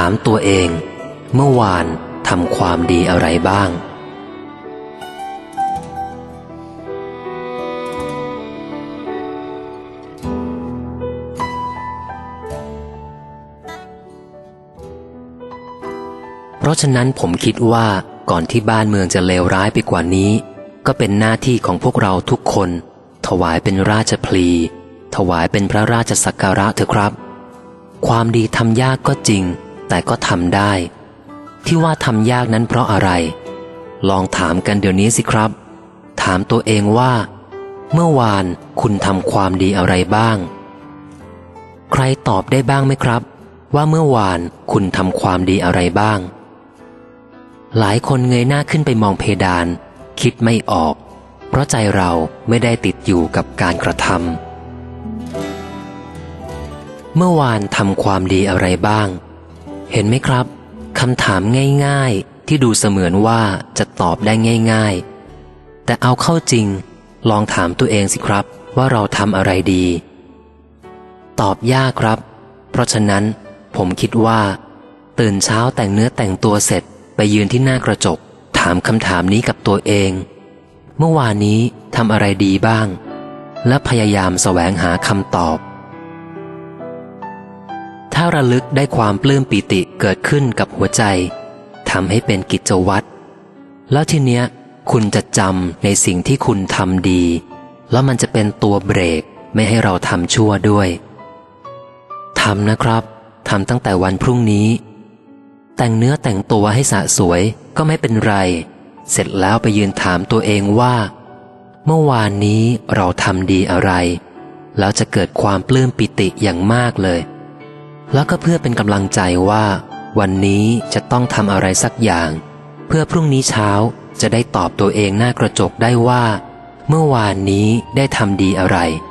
ามตัวเองเมื่อวานทำความดีอะไรบ้างเพราะฉะนั้นผมคิดว่าก่อนที่บ้านเมืองจะเลวร้ายไปกว่านี้ก็เป็นหน้าที่ของพวกเราทุกคนถวายเป็นราชพลีถวายเป็นพระราชสักการะเถอะครับความดีทำยากก็จริงแต่ก็ทำได้ที่ว่าทำยากนั้นเพราะอะไรลองถามกันเดี๋ยวนี้สิครับถามตัวเองว่าเมื่อวานคุณทำความดีอะไรบ้างใครตอบได้บ้างไหมครับว่าเมื่อวานคุณทำความดีอะไรบ้างหลายคนเงยหน้าขึ้นไปมองเพดานคิดไม่ออกเพราะใจเราไม่ได้ติดอยู่กับการกระทำเมื่อวานทำความดีอะไรบ้างเห็นไหมครับคำถามง่ายๆที่ดูเสมือนว่าจะตอบได้ง่ายๆแต่เอาเข้าจริงลองถามตัวเองสิครับว่าเราทำอะไรดีตอบยากครับเพราะฉะนั้นผมคิดว่าตื่นเช้าแต่งเนื้อแต่งตัวเสร็จไปยืนที่หน้ากระจกถามคำถามนี้กับตัวเองเมื่อวานนี้ทำอะไรดีบ้างและพยายามแสวงหาคำตอบถ้าระลึกได้ความปลื้มปิติเกิดขึ้นกับหัวใจทำให้เป็นกิจวัตรแล้วทีเนี้ยคุณจะจำในสิ่งที่คุณทำดีแล้วมันจะเป็นตัวเบรกไม่ให้เราทำชั่วด้วยทำนะครับทำตั้งแต่วันพรุ่งนี้แต่งเนื้อแต่งตัวให้สะสวยก็ไม่เป็นไรเสร็จแล้วไปยืนถามตัวเองว่าเมื่อวานนี้เราทำดีอะไรแล้วจะเกิดความปลื้มปิติอย่างมากเลยแล้วก็เพื่อเป็นกำลังใจว่าวันนี้จะต้องทำอะไรสักอย่างเพื่อพรุ่งนี้เช้าจะได้ตอบตัวเองหน้ากระจกได้ว่าเมื่อวานนี้ได้ทำดีอะไร